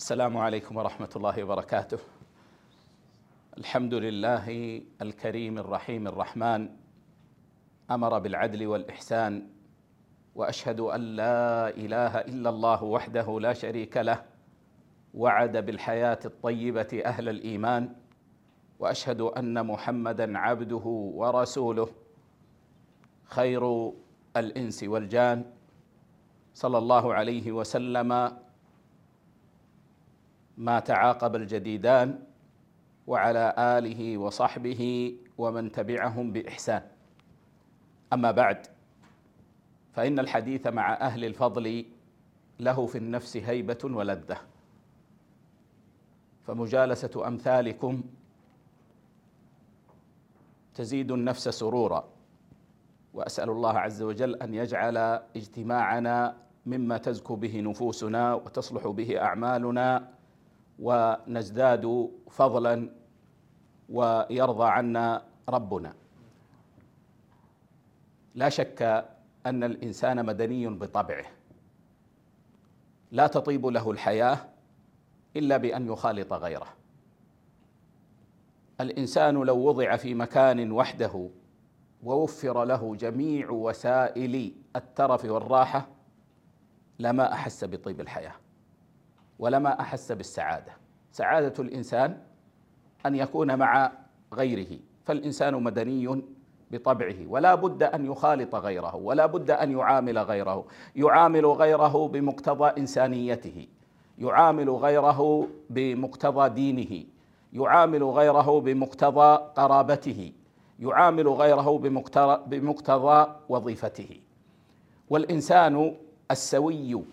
السلام عليكم ورحمة الله وبركاته. الحمد لله الكريم الرحيم الرحمن، أمر بالعدل والإحسان، وأشهد أن لا إله إلا الله وحده لا شريك له، وعد بالحياة الطيبة أهل الإيمان، وأشهد أن محمدًا عبده ورسوله خير الإنس والجان، صلى الله عليه وسلم ما تعاقب الجديدان، وعلى آله وصحبه ومن تبعهم بإحسان. أما بعد، فإن الحديث مع أهل الفضل له في النفس هيبة ولذة، فمجالسة أمثالكم تزيد النفس سرورا، وأسأل الله عز وجل أن يجعل اجتماعنا مما تزكو به نفوسنا وتصلح به أعمالنا، ونزداد فضلا ويرضى عنا ربنا. لا شك أن الإنسان مدني بطبعه، لا تطيب له الحياة إلا بأن يخالط غيره. الإنسان لو وضع في مكان وحده ووفر له جميع وسائل الترف والراحة لما أحس بطيب الحياة ولما أحس بالسعادة. سعادة الإنسان أن يكون مع غيره، فالإنسان مدني بطبعه، ولا بد أن يخالط غيره، ولا بد أن يعامل غيره، يعامل غيره بمقتضى إنسانيته، يعامل غيره بمقتضى دينه، يعامل غيره بمقتضى قرابته، يعامل غيره بمقتضى وظيفته. والإنسان السوي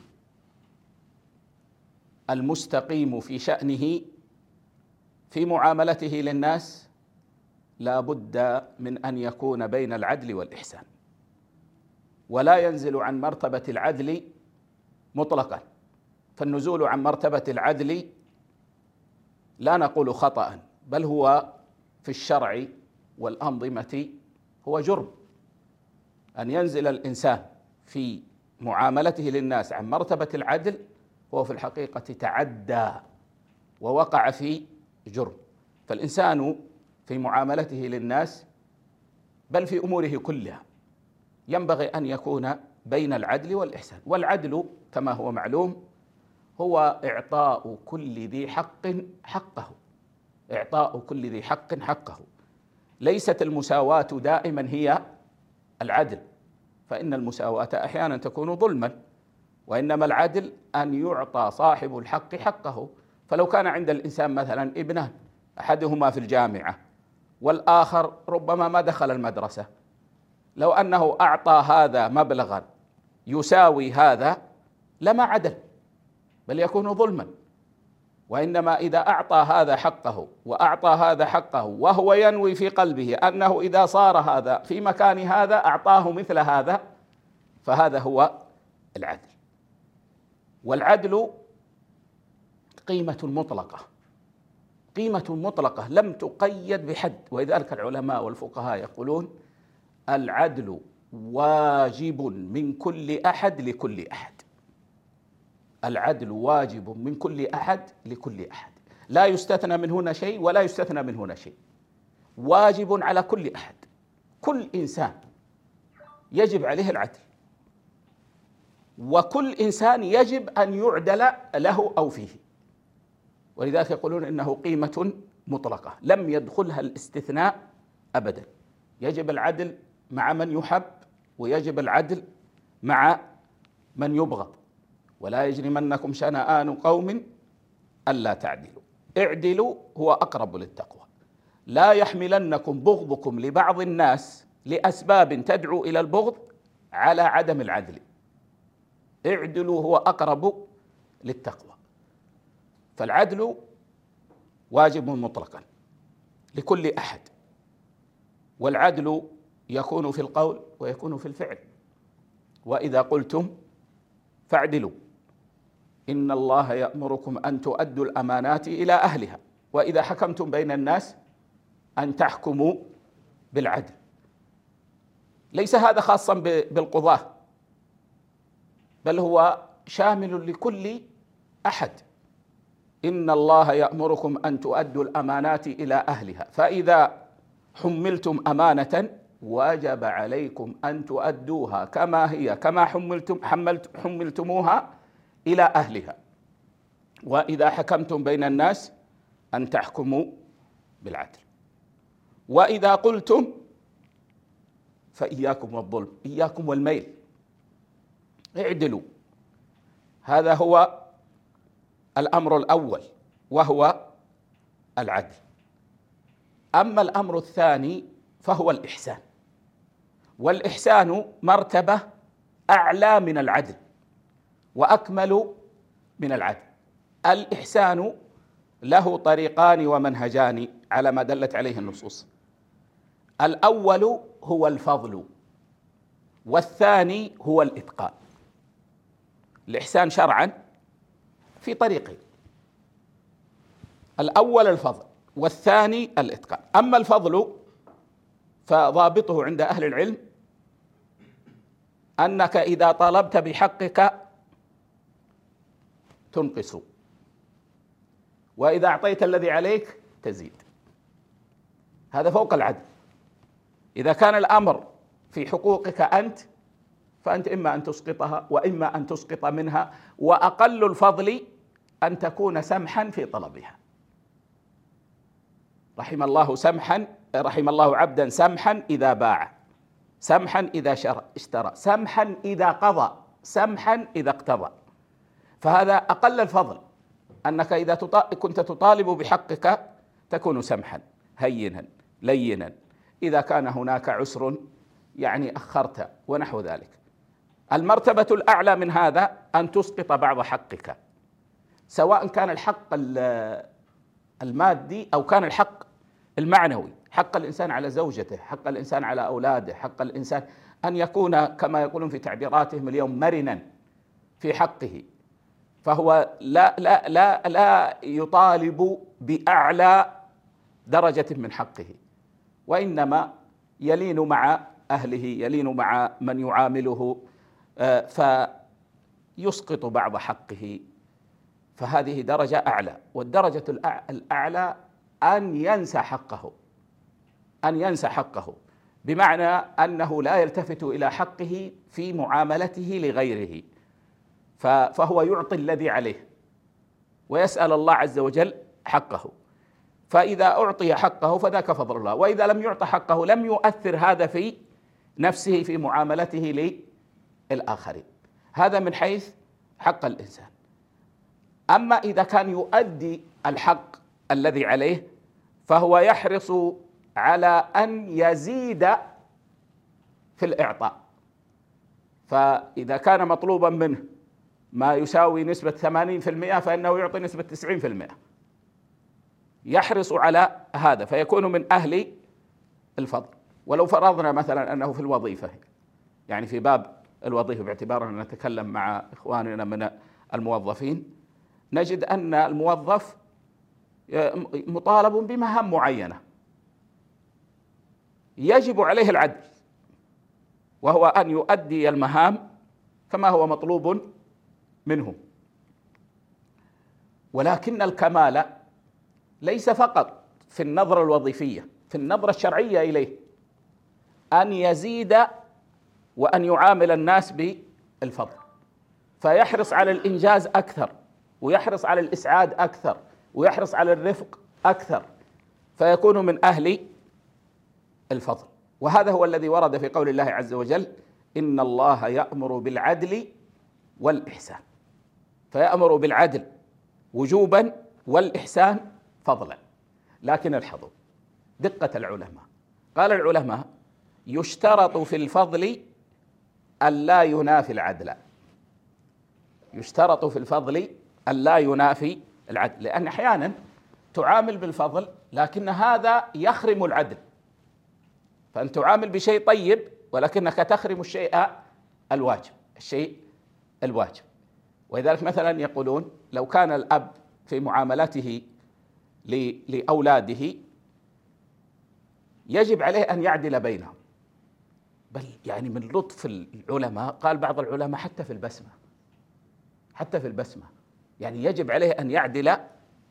المستقيم في شأنه في معاملته للناس لا بد من أن يكون بين العدل والإحسان، ولا ينزل عن مرتبة العدل مطلقا. فالنزول عن مرتبة العدل لا نقول خطأ، بل هو في الشرع والأنظمة هو جرم. أن ينزل الإنسان في معاملته للناس عن مرتبة العدل هو في الحقيقة تعدى ووقع في جرم. فالإنسان في معاملته للناس بل في أموره كلها ينبغي أن يكون بين العدل والإحسان. والعدل كما هو معلوم هو إعطاء كل ذي حق حقه، إعطاء كل ذي حق حقه. ليست المساواة دائما هي العدل، فإن المساواة أحيانا تكون ظلما، وإنما العدل أن يعطى صاحب الحق حقه. فلو كان عند الإنسان مثلا ابنان، أحدهما في الجامعة والآخر ربما ما دخل المدرسة، لو أنه أعطى هذا مبلغا يساوي هذا لما عدل، بل يكون ظلما. وإنما إذا أعطى هذا حقه وأعطى هذا حقه وهو ينوي في قلبه أنه إذا صار هذا في مكان هذا أعطاه مثل هذا، فهذا هو العدل. والعدل قيمة مطلقة، قيمة مطلقة لم تقيد بحد. ولذلك العلماء والفقهاء يقولون العدل واجب من كل أحد لكل أحد. العدل واجب من كل أحد لكل أحد، لا يستثنى من هنا شيء ولا يستثنى من هنا شيء، واجب على كل أحد. كل إنسان يجب عليه العدل، وكل إنسان يجب أن يعدل له أو فيه. ولذلك يقولون إنه قيمة مطلقة لم يدخلها الاستثناء أبدا. يجب العدل مع من يحب، ويجب العدل مع من يبغض. ولا يجرمنكم شنآن قوم ألا تعدلوا، اعدلوا هو أقرب للتقوى. لا يحملنكم بغضكم لبعض الناس لأسباب تدعو إلى البغض على عدم العدل، اعدلوا هو أقرب للتقوى. فالعدل واجب مطلقا لكل أحد، والعدل يكون في القول ويكون في الفعل. وإذا قلتم فاعدلوا إن الله يأمركم أن تؤدوا الأمانات إلى أهلها وإذا حكمتم بين الناس أن تحكموا بالعدل. ليس هذا خاصا بالقضاة، بل هو شامل لكل أحد. إن الله يأمركم أن تؤدوا الأمانات إلى أهلها، فإذا حملتم أمانة وجب عليكم أن تؤدوها كما هي، كما حملتموها إلى أهلها. وإذا حكمتم بين الناس أن تحكموا بالعدل. وإذا قلتم فإياكم والظلم، إياكم والميل، اعدلوا. هذا هو الأمر الأول وهو العدل. أما الأمر الثاني فهو الإحسان، والإحسان مرتبة أعلى من العدل وأكمل من العدل. الإحسان له طريقان ومنهجان على ما دلت عليه النصوص. الأول هو الفضل، والثاني هو الإتقان. الإحسان شرعا في طريقين، الأول الفضل والثاني الإتقان. أما الفضل فضابطه عند أهل العلم أنك إذا طالبت بحقك تنقص، وإذا أعطيت الذي عليك تزيد. هذا فوق العدل. إذا كان الأمر في حقوقك أنت فأنت إما أن تسقطها وإما أن تسقط منها، وأقل الفضل أن تكون سمحا في طلبها. رحم الله عبدا سمحا إذا باع، سمحا إذا اشترى، سمحا إذا قضى، سمحا إذا اقتضى. فهذا أقل الفضل، أنك إذا كنت تطالب بحقك تكون سمحا هينا لينا. إذا كان هناك عسر يعني أخرت ونحو ذلك. المرتبة الأعلى من هذا أن تسقط بعض حقك، سواء كان الحق المادي أو كان الحق المعنوي. حق الإنسان على زوجته، حق الإنسان على أولاده، حق الإنسان أن يكون كما يقولون في تعبيراتهم اليوم مرنا في حقه. فهو لا يطالب بأعلى درجة من حقه، وإنما يلين مع أهله، يلين مع من يعامله، فيسقط بعض حقه. فهذه درجة أعلى. والدرجة الأعلى أن ينسى حقه، أن ينسى حقه، بمعنى أنه لا يلتفت إلى حقه في معاملته لغيره، فهو يعطي الذي عليه ويسأل الله عز وجل حقه. فإذا أعطي حقه فذاك فضل الله، وإذا لم يعط حقه لم يؤثر هذا في نفسه في معاملته للآخرين. هذا من حيث حق الإنسان. أما إذا كان يؤدي الحق الذي عليه فهو يحرص على أن يزيد في الإعطاء. فإذا كان مطلوبا منه ما يساوي نسبة 80% فإنه يعطي نسبة 90%، يحرص على هذا فيكون من أهل الفضل. ولو فرضنا مثلا أنه في الوظيفة، يعني في باب الوظيفة، باعتبار أن نتكلم مع إخواننا من الموظفين، نجد أن الموظف مطالب بمهام معينة يجب عليه العدل، وهو أن يؤدي المهام كما هو مطلوب منه. ولكن الكمال ليس فقط في النظرة الوظيفية، في النظرة الشرعية إليه، أن يزيد وأن يعامل الناس بالفضل، فيحرص على الإنجاز أكثر، ويحرص على الإسعاد أكثر، ويحرص على الرفق أكثر، فيكون من أهل الفضل. وهذا هو الذي ورد في قول الله عز وجل: إن الله يأمر بالعدل والإحسان. فيأمر بالعدل وجوبا والإحسان فضلا. لكن الحظوا دقة العلماء، قال العلماء: يشترط في الفضل ألا ينافي العدل. يشترط في الفضل ألا ينافي العدل، لأن أحيانا تعامل بالفضل لكن هذا يخرم العدل، فأنت تعامل بشيء طيب ولكنك تخرم الشيء الواجب. ولذلك مثلا يقولون لو كان الأب في معاملته لأولاده يجب عليه أن يعدل بينهم، بل يعني من لطف العلماء قال بعض العلماء حتى في البسمة يعني يجب عليه أن يعدل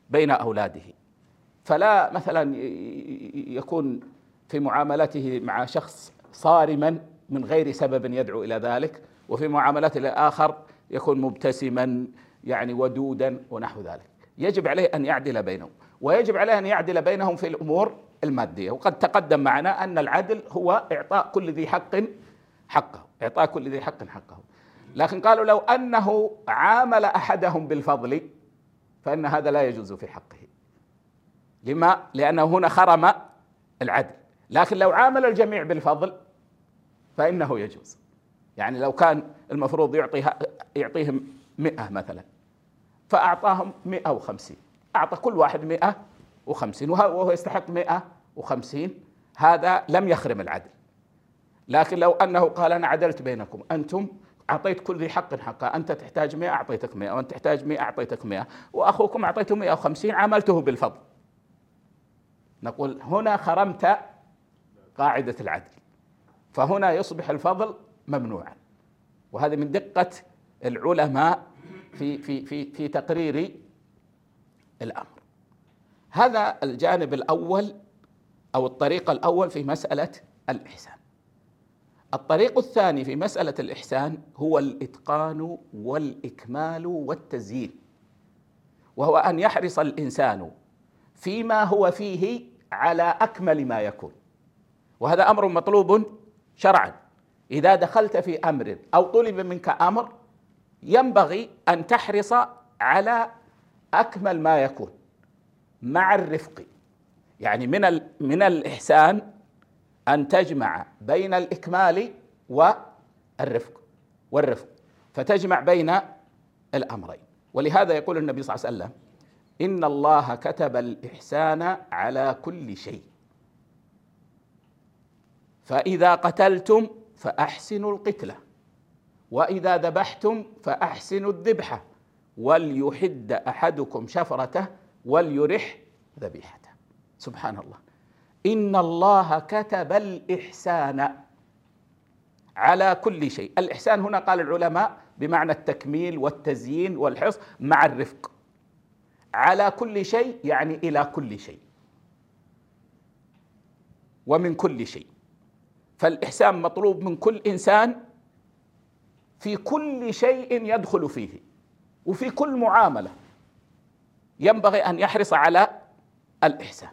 بين أولاده. فلا مثلا يكون في معاملته مع شخص صارما من غير سبب يدعو إلى ذلك، وفي معاملته الآخر يكون مبتسما يعني ودودا ونحو ذلك. يجب عليه أن يعدل بينهم، ويجب عليه أن يعدل بينهم في الأمور المادية. وقد تقدم معنا أن العدل هو إعطاء كل ذي حق حقه، إعطاء كل ذي حق حقه. لكن قالوا لو أنه عامل أحدهم بالفضل فإن هذا لا يجوز في حقه. لما؟ لأنه هنا خرم العدل. لكن لو عامل الجميع بالفضل فإنه يجوز. يعني لو كان المفروض يعطيهم 100 مثلا، فأعطاهم 150، أعطى كل واحد 150 وهو يستحق 150، هذا لم يخرم العدل. لكن لو أنه قال أنا عدلت بينكم، أنتم أعطيت كل ذي حق حقه، أنت تحتاج 100 أعطيتك 100، وأنت تحتاج 100 أعطيتك 100، وأخوكم أعطيته 150، عاملته بالفضل، نقول هنا خرمت قاعدة العدل، فهنا يصبح الفضل ممنوعا. وهذا من دقة العلماء في تقرير الأمر. هذا الجانب الأول أو الطريق الأول في مسألة الإحسان. الطريق الثاني في مسألة الإحسان هو الإتقان والإكمال والتزيين، وهو أن يحرص الإنسان فيما هو فيه على أكمل ما يكون. وهذا أمر مطلوب شرعا. إذا دخلت في أمر أو طلب منك أمر ينبغي أن تحرص على أكمل ما يكون مع الرفق. يعني من الإحسان أن تجمع بين الإكمال والرفق فتجمع بين الأمرين. ولهذا يقول النبي صلى الله عليه وسلم: إن الله كتب الإحسان على كل شيء، فإذا قتلتم فأحسنوا القتلة، وإذا ذبحتم فأحسنوا الذبحة، وليحد أحدكم شفرته وليرح ذبيحته. سبحان الله، إن الله كتب الإحسان على كل شيء. الإحسان هنا قال العلماء بمعنى التكميل والتزيين والحرص مع الرفق. على كل شيء يعني إلى كل شيء ومن كل شيء. فالإحسان مطلوب من كل إنسان في كل شيء يدخل فيه، وفي كل معاملة ينبغي أن يحرص على الإحسان.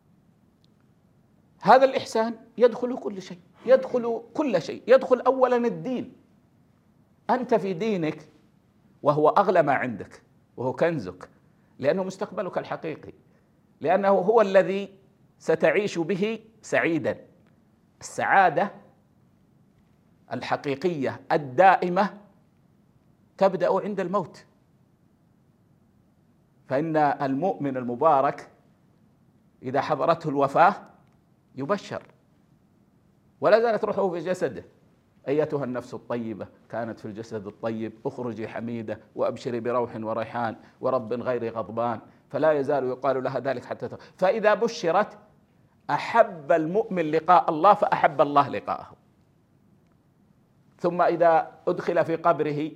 هذا الإحسان يدخل كل شيء، يدخل كل شيء. يدخل أولا الدين. أنت في دينك وهو أغلى ما عندك، وهو كنزك، لأنه مستقبلك الحقيقي، لأنه هو الذي ستعيش به سعيدا. السعادة الحقيقية الدائمة تبدأ عند الموت. فإن المؤمن المبارك إذا حضرته الوفاة يبشر ولا زالت روحه في جسده: أيتها النفس الطيبة كانت في الجسد الطيب اخرجي حميدة وأبشري بروح وريحان ورب غير غضبان، فلا يزال يقال لها ذلك حتى فإذا بشرت أحب المؤمن لقاء الله فأحب الله لقاءه. ثم إذا أدخل في قبره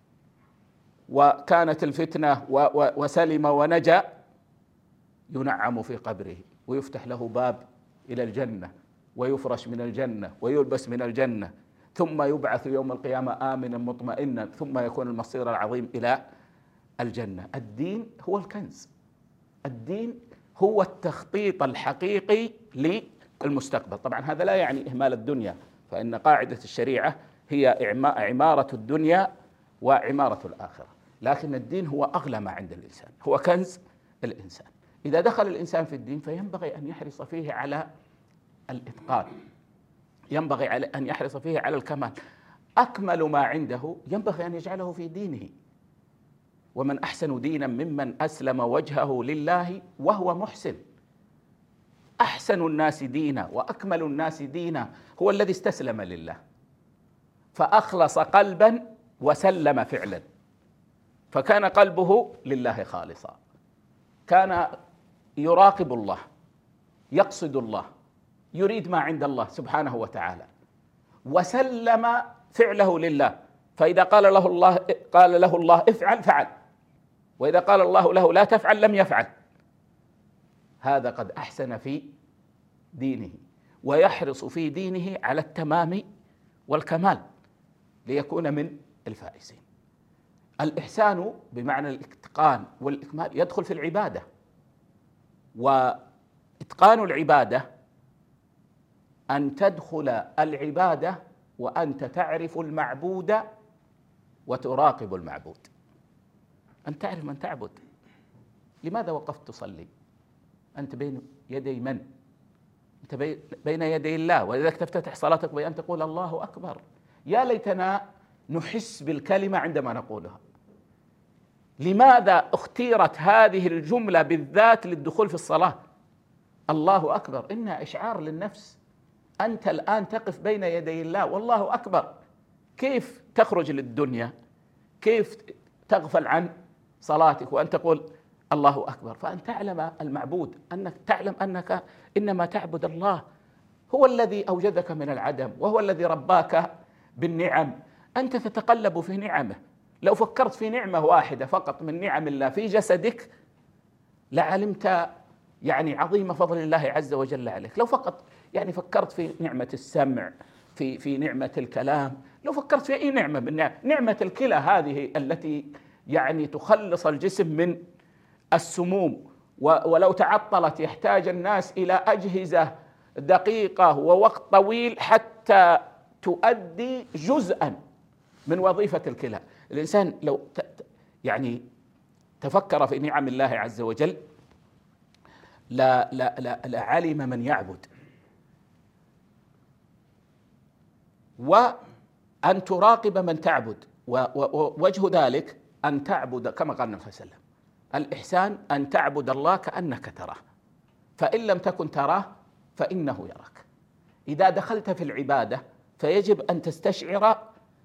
وكانت الفتنة وسلم ونجا ينعم في قبره ويفتح له باب إلى الجنة ويفرش من الجنة ويلبس من الجنة، ثم يبعث يوم القيامة آمنا مطمئنا، ثم يكون المصير العظيم إلى الجنة. الدين هو الكنز، الدين هو التخطيط الحقيقي للمستقبل. طبعا هذا لا يعني إهمال الدنيا، فإن قاعدة الشريعة هي عمارة الدنيا وعمارة الآخرة، لكن الدين هو أغلى ما عند الإنسان، هو كنز الإنسان. إذا دخل الإنسان في الدين فينبغي أن يحرص فيه على الإتقان، ينبغي أن يحرص فيه على الكمال. أكمل ما عنده ينبغي أن يجعله في دينه. ومن أحسن دينا ممن أسلم وجهه لله وهو محسن. أحسن الناس دينا وأكمل الناس دينا هو الذي استسلم لله، فأخلص قلبا وسلم فعلا، فكان قلبه لله خالصا، كان يراقب الله، يقصد الله، يريد ما عند الله سبحانه وتعالى، وسلم فعله لله. فإذا قال له الله افعل فعل، وإذا قال الله له لا تفعل لم يفعل. هذا قد أحسن في دينه، ويحرص في دينه على التمام والكمال ليكون من الفائزين. الإحسان بمعنى الإتقان والإكمال يدخل في العبادة، وإتقان العبادة أن تدخل العبادة وأنت تعرف المعبود وتراقب المعبود، أن تعرف من تعبد. لماذا وقفت تصلي؟ أنت بين يدي من؟ أنت بين يدي الله، ولذلك تفتتح صلاتك بأن تقول الله أكبر. يا ليتنا نحس بالكلمة عندما نقولها. لماذا اختيرت هذه الجملة بالذات للدخول في الصلاة؟ الله أكبر إنها إشعار للنفس، أنت الآن تقف بين يدي الله والله أكبر. كيف تخرج للدنيا؟ كيف تغفل عن صلاتك وأن تقول الله أكبر؟ فأن تعلم المعبود، أنك تعلم أنك إنما تعبد الله، هو الذي أوجدك من العدم، وهو الذي رباك بالنعم. أنت تتقلب في نعمه. لو فكرت في نعمة واحدة فقط من نعم الله في جسدك لعلمت عظيم فضل الله عز وجل عليك. لو فقط فكرت في نعمة السمع، في نعمة الكلام، لو فكرت في أي نعمة من نعمة الكلى هذه التي تخلص الجسم من السموم، ولو تعطلت يحتاج الناس إلى أجهزة دقيقة ووقت طويل حتى تؤدي جزءا من وظيفة الكلى. الإنسان لو تفكر في نعم الله عز وجل لا علم من يعبد. وأن تراقب من تعبد، ووجه ذلك أن تعبد كما قال النبي صلى الله عليه وسلم: الإحسان أن تعبد الله كأنك تراه، فإن لم تكن تراه فإنه يراك. إذا دخلت في العبادة فيجب أن تستشعر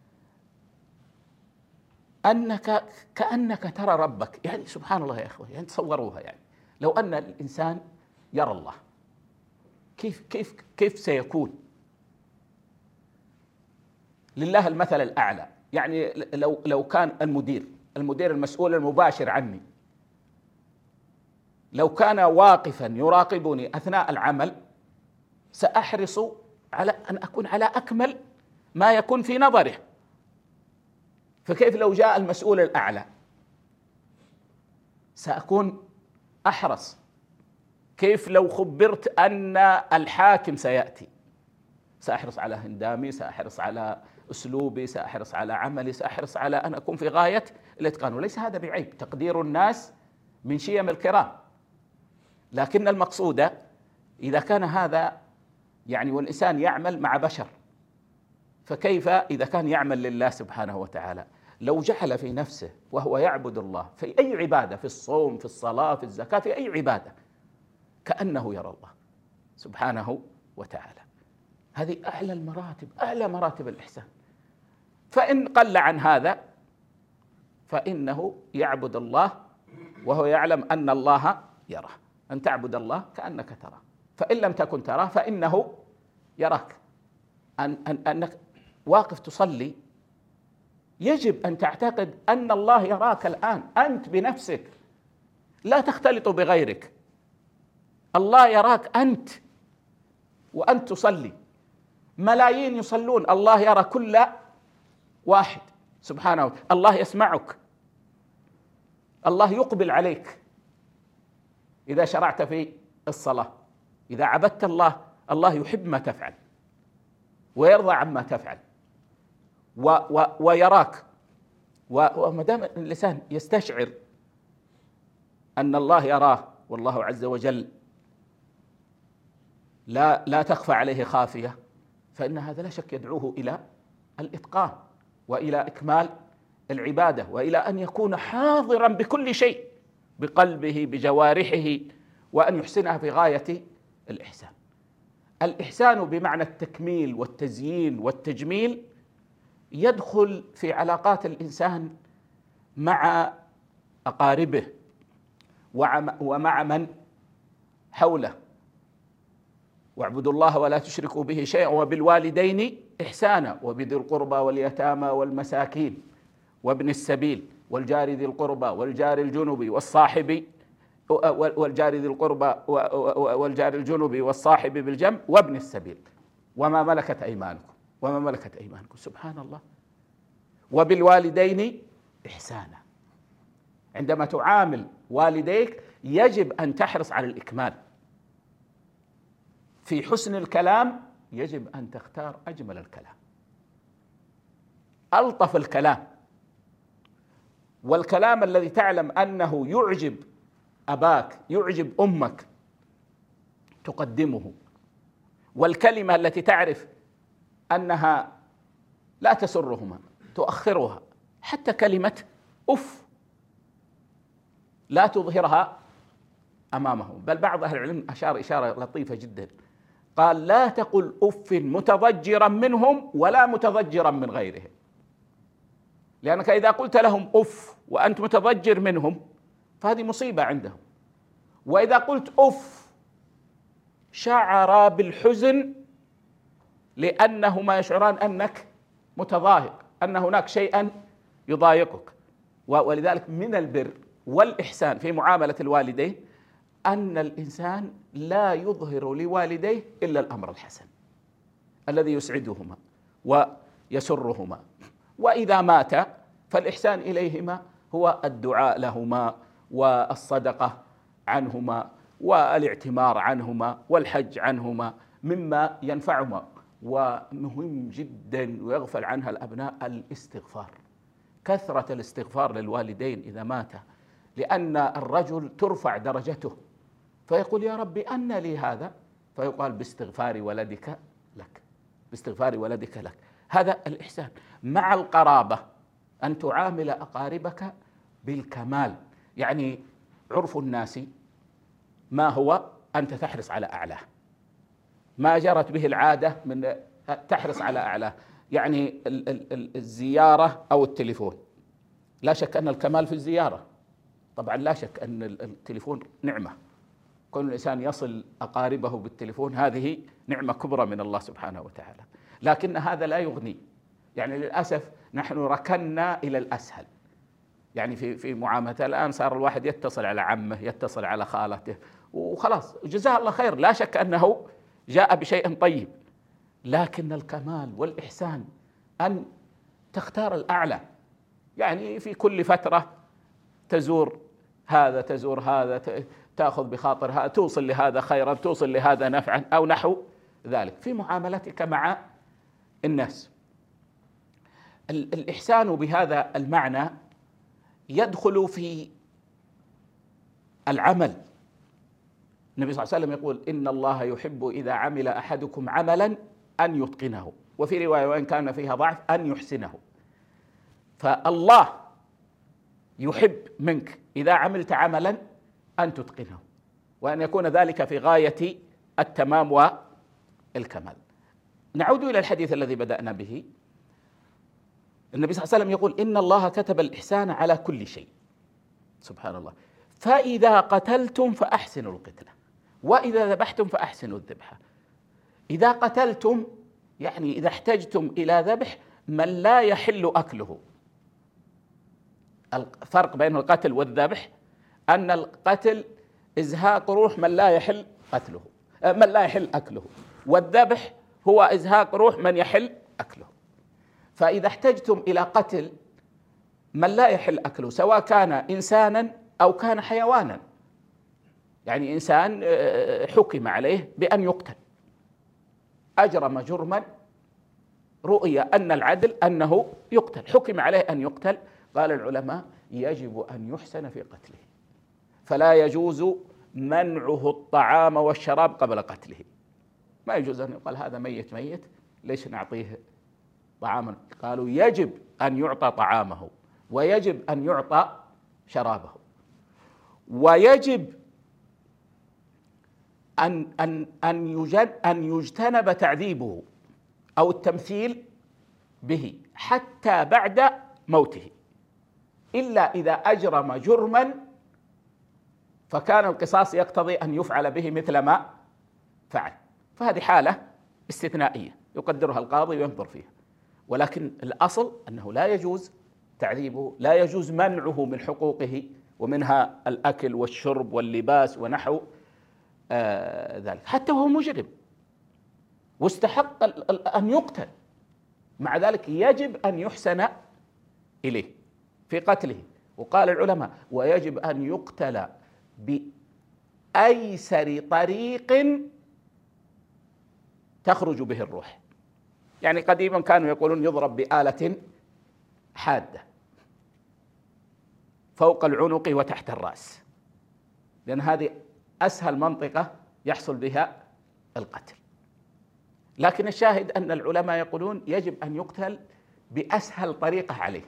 أنك كأنك ترى ربك. سبحان الله يا أخوة، تصوروها، لو أن الإنسان يرى الله كيف سيكون؟ لله المثل الأعلى. لو كان المدير المسؤول المباشر عني لو كان واقفا يراقبني أثناء العمل سأحرص على أن أكون على أكمل ما يكون في نظره. فكيف لو جاء المسؤول الأعلى؟ سأكون أحرص. كيف لو خبرت أن الحاكم سيأتي؟ سأحرص على هندامي، سأحرص على أسلوبي، سأحرص على عملي، سأحرص على أن أكون في غاية الإتقان. وليس هذا بعيب، تقدير الناس من شيم الكرام، لكن المقصود إذا كان هذا والإنسان يعمل مع بشر، فكيف إذا كان يعمل لله سبحانه وتعالى؟ لو جعل في نفسه وهو يعبد الله في أي عبادة، في الصوم، في الصلاة، في الزكاة، في أي عبادة، كأنه يرى الله سبحانه وتعالى. هذه أعلى المراتب، أعلى مراتب الإحسان. فإن قل عن هذا فإنه يعبد الله وهو يعلم أن الله يراه. أن تعبد الله كأنك تراه، فإن لم تكن تراه فإنه يراك. أنك واقف تصلي يجب أن تعتقد أن الله يراك الآن، أنت بنفسك، لا تختلط بغيرك. الله يراك أنت وأنت تصلي. ملايين يصلون، الله يرى كل واحد سبحانه وتعالى. الله يسمعك، الله يقبل عليك إذا شرعت في الصلاة. إذا عبدت الله، الله يحب ما تفعل ويرضى عما تفعل ويراك. وما دام اللسان يستشعر أن الله يراه، والله عز وجل لا تخفى عليه خافية، فإن هذا لا شك يدعوه إلى الإتقان وإلى إكمال العبادة، وإلى أن يكون حاضرا بكل شيء بقلبه بجوارحه، وأن يحسنها في غاية الإحسان. الإحسان بمعنى التكميل والتزيين والتجميل يدخل في علاقات الإنسان مع أقاربه ومع من حوله. واعبدوا الله ولا تشركوا به شيئا وبالوالدين إحسانا وبذي القربى واليتامى والمساكين وابن السبيل والجار ذي القربى والجار الجنب والصاحب والجار ذي القربى والجار الجنب والصاحب بالجنب وابن السبيل وما ملكت أيمانكم. سبحان الله. وبالوالدين إحسانا. عندما تعامل والديك يجب أن تحرص على الإكمال. في حسن الكلام يجب أن تختار أجمل الكلام، ألطف الكلام، والكلام الذي تعلم أنه يعجب أباك يعجب أمك تقدمه، والكلمة التي تعرف أنها لا تسرهما تؤخرها. حتى كلمة أف لا تظهرها أمامهم. بل بعض أهل العلم أشار إشارة لطيفة جدا، قال لا تقل أف متضجرا منهم ولا متضجرا من غيرهم، لأنك إذا قلت لهم أف وأنت متضجر منهم فهذه مصيبة عندهم، وإذا قلت أف شعر بالحزن لأنهما يشعران أنك متضايق، أن هناك شيئا يضايقك. ولذلك من البر والإحسان في معاملة الوالدين أن الإنسان لا يظهر لوالديه إلا الأمر الحسن الذي يسعدهما ويسرهما. وإذا مات فالإحسان إليهما هو الدعاء لهما والصدقة عنهما والاعتمار عنهما والحج عنهما مما ينفعهما. ومهم جدا ويغفل عنها الأبناء الاستغفار، كثرة الاستغفار للوالدين إذا مات، لأن الرجل ترفع درجته فيقول يا ربي أن لي هذا، فيقال باستغفار ولدك لك، باستغفار ولدك لك. هذا الإحسان. مع القرابة أن تعامل أقاربك بالكمال، يعني عرف الناس ما هو أنت تحرص على أعلاه، ما جرت به العادة من تحرص على أعلاه. يعني الزيارة أو التليفون، لا شك أن الكمال في الزيارة، طبعا لا شك أن التليفون نعمة، كل الإنسان يصل أقاربه بالتليفون هذه نعمة كبرى من الله سبحانه وتعالى، لكن هذا لا يغني. يعني للأسف نحن ركنا إلى الأسهل، يعني في معاملة الآن صار الواحد يتصل على عمه يتصل على خالته وخلاص، جزاه الله خير، لا شك أنه جاء بشيء طيب، لكن الكمال والإحسان أن تختار الأعلى. يعني في كل فترة تزور هذا تزور هذا، تأخذ بخاطر هذا، توصل لهذا خيرا، توصل لهذا نفعا أو نحو ذلك في معاملتك مع الناس. الإحسان بهذا المعنى يدخل في العمل. النبي صلى الله عليه وسلم يقول إن الله يحب إذا عمل أحدكم عملا أن يتقنه، وفي رواية وإن كان فيها ضعف أن يحسنه. فالله يحب منك إذا عملت عملا أن تتقنه، وأن يكون ذلك في غاية التمام والكمال. نعود إلى الحديث الذي بدأنا به. النبي صلى الله عليه وسلم يقول إن الله كتب الإحسان على كل شيء، سبحان الله، فإذا قتلتم فأحسنوا القتلة وإذا ذبحتم فأحسنوا الذبحة. إذا قتلتم يعني إذا احتجتم إلى ذبح من لا يحل أكله. الفرق بين القتل والذبح أن القتل إزهاق روح من لا يحل قتله، من لا يحل أكله، والذبح هو إزهاق روح من يحل أكله. فإذا احتجتم إلى قتل من لا يحل أكله سواء كان إنسانا أو كان حيوانا، يعني إنسان حكم عليه بأن يقتل، أجرم جرما رؤي أن العدل أنه يقتل، حكم عليه أن يقتل، قال العلماء يجب أن يحسن في قتله، فلا يجوز منعه الطعام والشراب قبل قتله. ما يجوز أن يقال هذا ميت ميت ليش نعطيه طعاما، قالوا يجب أن يعطى طعامه ويجب أن يعطى شرابه، ويجب أن يجتنب تعذيبه أو التمثيل به حتى بعد موته، إلا إذا أجرم جرما فكان القصاص يقتضي أن يفعل به مثل ما فعل، فهذه حالة استثنائية يقدرها القاضي وينظر فيها، ولكن الأصل أنه لا يجوز تعذيبه، لا يجوز منعه من حقوقه ومنها الأكل والشرب واللباس ونحو ذلك، حتى وهو مجرم واستحق أن يقتل، مع ذلك يجب أن يحسن إليه في قتله. وقال العلماء: ويجب أن يقتل بأيسر طريق تخرج به الروح. يعني قديما كانوا يقولون يضرب بآلة حادة فوق العنق وتحت الرأس، لأن هذه أسهل منطقة يحصل بها القتل. لكن الشاهد أن العلماء يقولون يجب أن يقتل بأسهل طريقة عليه.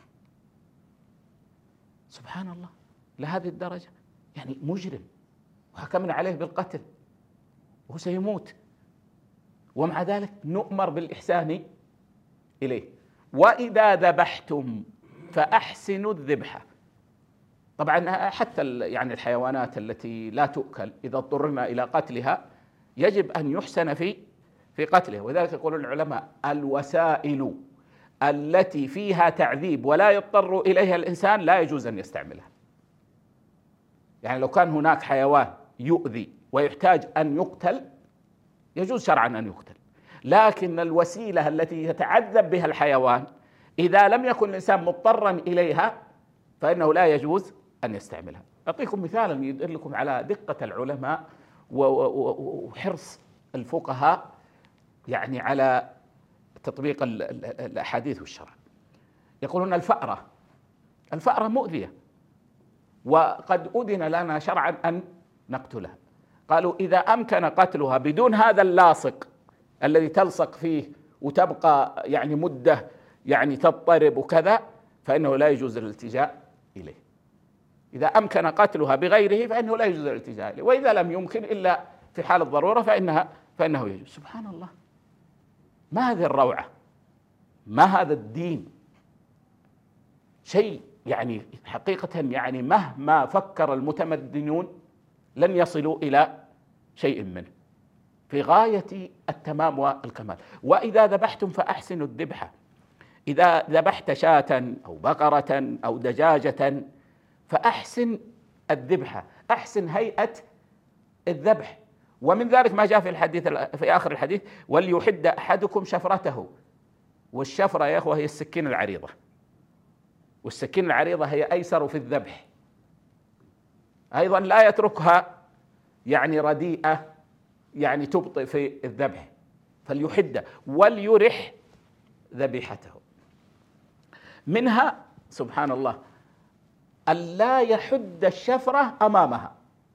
سبحان الله، لهذه الدرجة، يعني مجرم وحكمنا عليه بالقتل وهو سيموت، ومع ذلك نؤمر بالإحسان إليه. وإذا ذبحتم فأحسنوا الذبحة. طبعا حتى يعني الحيوانات التي لا تؤكل إذا اضطررنا إلى قتلها يجب أن يحسن في قتله. وذلك يقول العلماء: الوسائل التي فيها تعذيب ولا يضطر إليها الإنسان لا يجوز أن يستعملها. يعني لو كان هناك حيوان يؤذي ويحتاج أن يقتل يجوز شرعا أن يقتل، لكن الوسيلة التي يتعذب بها الحيوان إذا لم يكن الإنسان مضطرا إليها فإنه لا يجوز أن يستعملها. أعطيكم مثالا يدلكم على دقة العلماء وحرص الفقهاء يعني على تطبيق الأحاديث والشرع. يقولون الفأرة مؤذية وقد أذن لنا شرعا أن نقتلها. قالوا: إذا أمكن قتلها بدون هذا اللاصق الذي تلصق فيه وتبقى يعني مدة يعني تضطرب وكذا فإنه لا يجوز الالتجاء إليه. إذا أمكن قتلها بغيره فإنه لا يجوز الالتجاء إليه، وإذا لم يمكن إلا في حال الضرورة فإنه يجوز. سبحان الله، ما هذه الروعة، ما هذا الدين، شيء يعني حقيقة يعني مهما فكر المتمدنون لن يصلوا إلى شيء منه، في غاية التمام والكمال. وإذا ذبحتم فأحسنوا الذبحة. إذا ذبحت شاة أو بقرة أو دجاجة فأحسن الذبحة، أحسن هيئة الذبح. ومن ذلك ما جاء في الحديث في آخر الحديث: وليحد أحدكم شفرته. والشفرة يا أخوة هي السكين العريضة، والسكين العريضة هي أيسر في الذبح، أيضا لا يتركها يعني رديئة يعني تبطئ في الذبح، فليحد وليرح ذبيحته. منها سبحان الله ألا يحد الشفرة أمامها.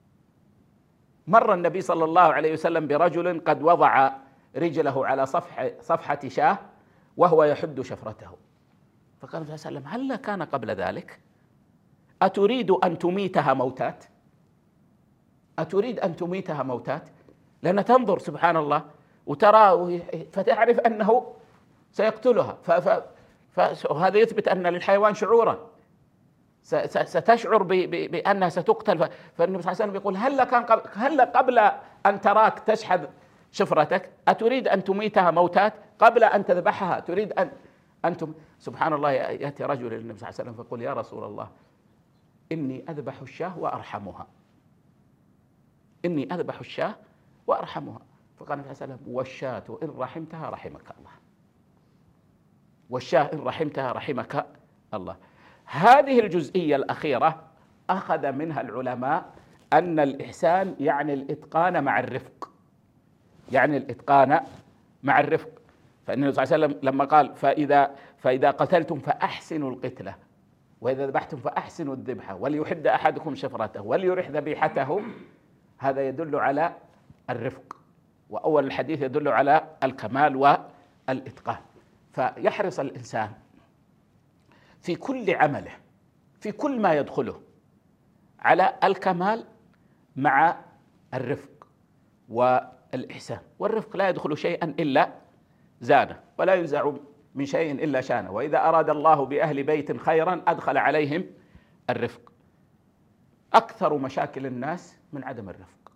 مر النبي صلى الله عليه وسلم برجل قد وضع رجله على صفحة شاة وهو يحد شفرته، فقال صلى الله عليه وسلم: هل كان قبل ذلك؟ أتريد أن تميتها موتات؟ أتريد أن تميتها موتات؟ لأن تنظر سبحان الله وترى فتعرف أنه سيقتلها، فهذا يثبت أن للحيوان شعورا، ستشعر بأنها ستقتل. فالنبي صلى الله عليه وسلم يقول: هل قبل أن تراك تشحذ شفرتك أتريد أن تميتها موتات؟ قبل أن تذبحها تريد أن سبحان الله. يأتي رجل للنبي صلى الله عليه وسلم فيقول: يا رسول الله، إني أذبح الشاة وأرحمها، إني أذبح الشاة وأرحمها. فقال النبي صلى الله عليه وسلم: والشاة إن رحمتها رحمك الله، والشاة إن رحمتها رحمك الله. هذه الجزئية الأخيرة أخذ منها العلماء أن الإحسان يعني الإتقان مع الرفق، يعني الإتقان مع الرفق. فالنبي صلى الله عليه وسلم لما قال: فإذا قتلتم فأحسنوا القتلة، وإذا ذبحتم فأحسنوا الذبحة، وليحد أحدكم شفرته وليرح ذبيحته، هذا يدل على الرفق، وأول الحديث يدل على الكمال والإتقان. فيحرص الإنسان في كل عمله، في كل ما يدخله، على الكمال مع الرفق والإحسان. والرفق لا يدخل شيئا إلا زانه، ولا ينزع من شيء إلا شانه. وإذا أراد الله بأهل بيت خيرا أدخل عليهم الرفق. أكثر مشاكل الناس من عدم الرفق،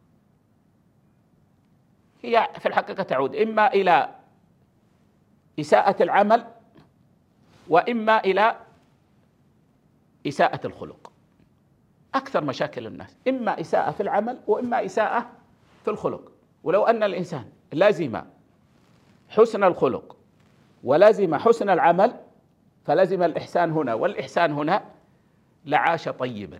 هي في الحقيقة تعود إما إلى إساءة العمل وإما إلى إساءة الخلق. أكثر مشاكل الناس إما إساءة في العمل وإما إساءة في الخلق. ولو أن الإنسان لازم حسن الخلق ولازم حسن العمل فلازم الإحسان هنا والإحسان هنا لعاش طيبا.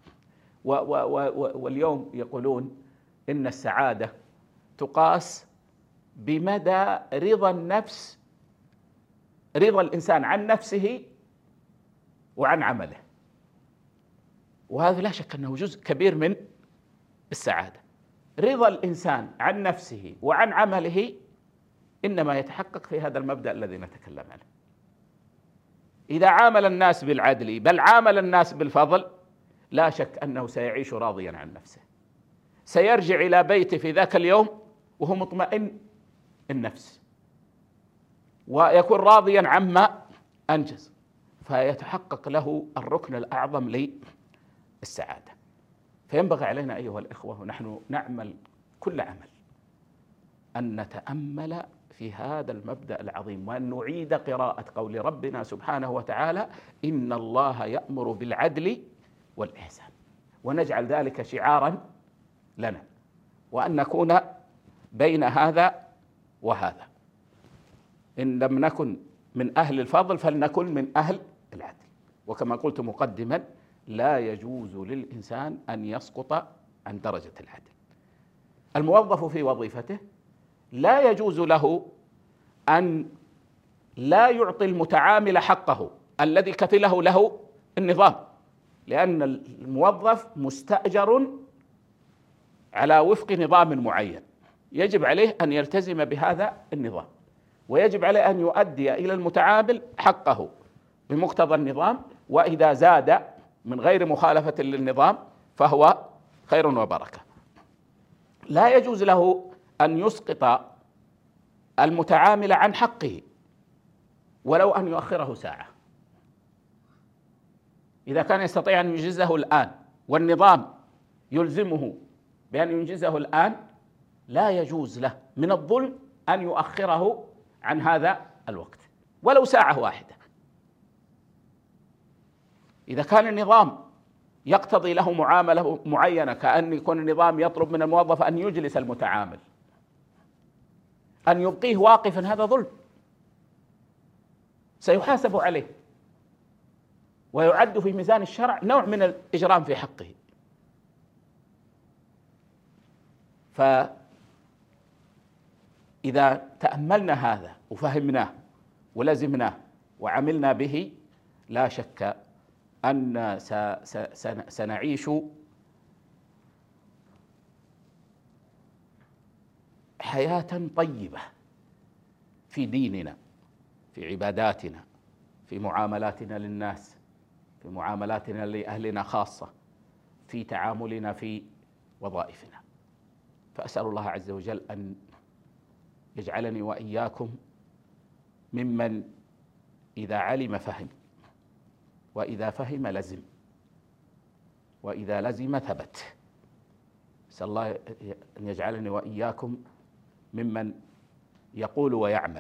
واليوم يقولون إن السعادة تقاس بمدى رضا النفس، رضا الإنسان عن نفسه وعن عمله، وهذا لا شك أنه جزء كبير من السعادة. رضا الإنسان عن نفسه وعن عمله إنما يتحقق في هذا المبدأ الذي نتكلم عنه. إذا عامل الناس بالعدل بل عامل الناس بالفضل لا شك أنه سيعيش راضيا عن نفسه، سيرجع إلى بيته في ذاك اليوم وهو مطمئن النفس ويكون راضيا عما أنجز، فيتحقق له الركن الأعظم للسعادة. فينبغي علينا أيها الإخوة ونحن نعمل كل عمل أن نتأمل في هذا المبدأ العظيم وأن نعيد قراءة قول ربنا سبحانه وتعالى إن الله يأمر بالعدل والإحسان، ونجعل ذلك شعارا لنا، وأن نكون بين هذا وهذا. إن لم نكن من أهل الفضل فلنكن من أهل العدل. وكما قلت مقدما لا يجوز للإنسان أن يسقط عن درجة العدل. الموظف في وظيفته لا يجوز له أن لا يعطي المتعامل حقه الذي كفله له النظام، لأن الموظف مستأجر على وفق نظام معين، يجب عليه أن يلتزم بهذا النظام، ويجب عليه أن يؤدي إلى المتعامل حقه بمقتضى النظام، وإذا زاد من غير مخالفة للنظام فهو خير وبركة. لا يجوز له أن يسقط المتعامل عن حقه ولو أن يؤخره ساعة. إذا كان يستطيع أن ينجزه الآن والنظام يلزمه بأن ينجزه الآن لا يجوز له من الظلم أن يؤخره عن هذا الوقت ولو ساعة واحدة. إذا كان النظام يقتضي له معاملة معينة، كأن يكون النظام يطلب من الموظف أن يجلس المتعامل، أن يبقيه واقفا، هذا ظلم سيحاسب عليه ويعد في ميزان الشرع نوع من الإجرام في حقه. فإذا تأملنا هذا وفهمناه ولزمناه وعملنا به لا شك أن سنعيش حياة طيبة في ديننا، في عباداتنا، في معاملاتنا للناس، في معاملاتنا لأهلنا خاصة، في تعاملنا في وظائفنا. فأسأل الله عز وجل أن يجعلني وإياكم ممن إذا علم فهم، وإذا فهم لزم، وإذا لزم ثبت. أسأل الله أن يجعلني وإياكم ممن يقول ويعمل،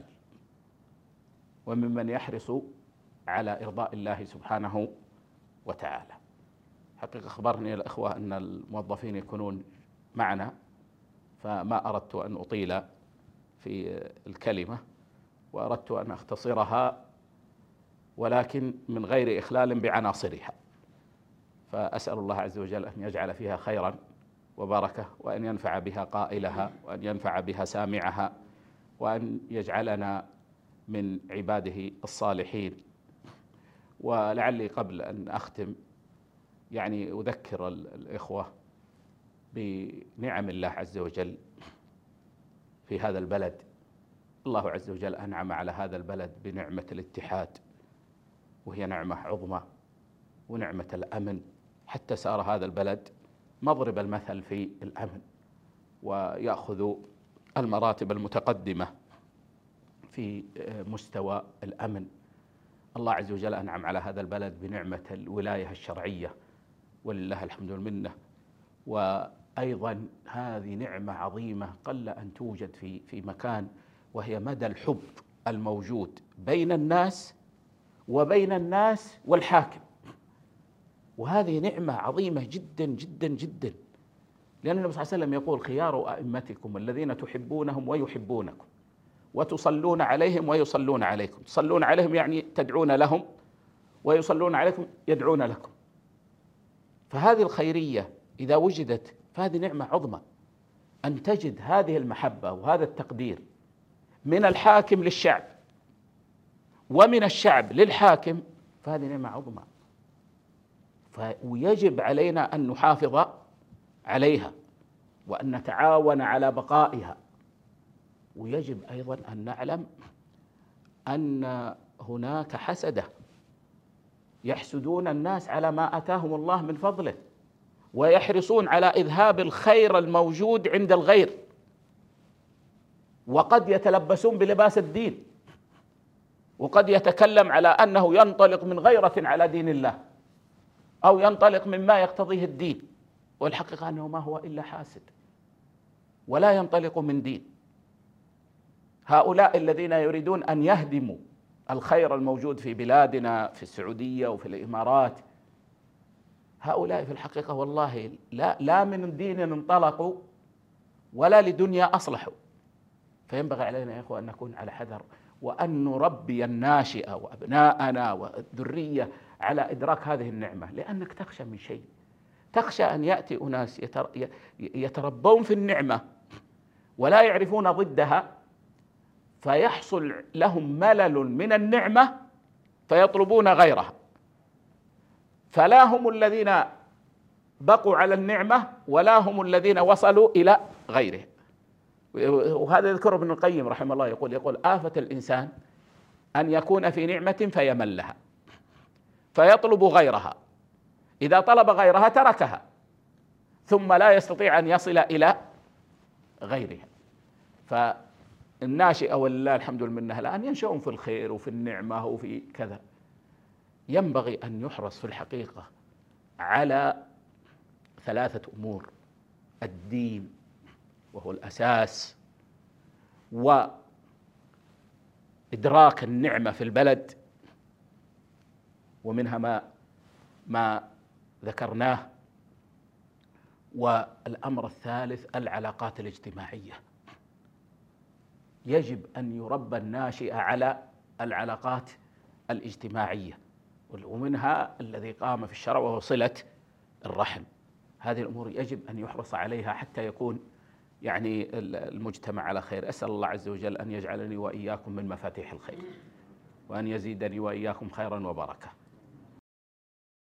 وممن يحرص على إرضاء الله سبحانه وتعالى. حقيقة أخبرني الأخوة أن الموظفين يكونون معنا، فما أردت أن أطيل في الكلمة، وأردت أن أختصرها ولكن من غير إخلال بعناصرها. فأسأل الله عز وجل أن يجعل فيها خيرا وبركة، وأن ينفع بها قائلها، وأن ينفع بها سامعها، وأن يجعلنا من عباده الصالحين. ولعلي قبل أن أختم يعني أذكر الإخوة بنعم الله عز وجل في هذا البلد. الله عز وجل أنعم على هذا البلد بنعمة الاتحاد، وهي نعمة عظمى، ونعمة الأمن، حتى صار هذا البلد مضرب المثل في الأمن، ويأخذ المراتب المتقدمة في مستوى الأمن. الله عز وجل أنعم على هذا البلد بنعمة الولاية الشرعية، ولله الحمد والمنة. وأيضا هذه نعمة عظيمة قل أن توجد في مكان، وهي مدى الحب الموجود بين الناس وبين الناس والحاكم. وهذه نعمة عظيمة جدا جدا جدا، لأن النبي صلى الله عليه وسلم يقول: خيار أئمتكم الذين تحبونهم ويحبونكم وتصلون عليهم ويصلون عليكم. تصلون عليهم يعني تدعون لهم، ويصلون عليكم يدعون لكم. فهذه الخيرية إذا وجدت فهذه نعمة عظمى، أن تجد هذه المحبة وهذا التقدير من الحاكم للشعب ومن الشعب للحاكم، فهذه نعمة عظمى. ويجب علينا أن نحافظ عليها وأن نتعاون على بقائها. ويجب أيضا أن نعلم أن هناك حسدة يحسدون الناس على ما آتاهم الله من فضله، ويحرصون على إذهاب الخير الموجود عند الغير، وقد يتلبسون بلباس الدين، وقد يتكلم على أنه ينطلق من غيرة على دين الله، أو ينطلق مما يقتضيه الدين، والحقيقة أنه ما هو إلا حاسد ولا ينطلق من دين. هؤلاء الذين يريدون أن يهدموا الخير الموجود في بلادنا، في السعودية وفي الإمارات، هؤلاء في الحقيقة والله لا من دين انطلقوا ولا لدنيا أصلحوا. فينبغي علينا يا إخوة أن نكون على حذر، وأن نربي الناشئة وأبناءنا والذرية على إدراك هذه النعمة، لأنك تخشى من شيء، تخشى أن يأتي أناس يتربون في النعمة ولا يعرفون ضدها، فيحصل لهم ملل من النعمة فيطلبون غيرها، فلا هم الذين بقوا على النعمة ولا هم الذين وصلوا إلى غيره. وهذا يذكر ابن القيم رحمه الله، يقول: آفة الإنسان أن يكون في نعمة فيملها فيطلب غيرها، إذا طلب غيرها تركها ثم لا يستطيع أن يصل إلى غيرها. فالناشئة ولله الحمد والمنة الآن ينشؤون في الخير وفي النعمة وفي كذا. ينبغي أن يحرص في الحقيقة على 3 أمور: الدين وهو الأساس، وإدراك النعمة في البلد، ومنها ما ذكرناه، والأمر الثالث العلاقات الاجتماعية. يجب أن يربى الناشئ على العلاقات الاجتماعية، ومنها الذي قام في الشرع وهو صلة الرحم. هذه الأمور يجب أن يحرص عليها حتى يكون يعني المجتمع على خير. أسأل الله عز وجل أن يجعلني وإياكم من مفاتيح الخير، وأن يزيدني وإياكم خيرا وبركة.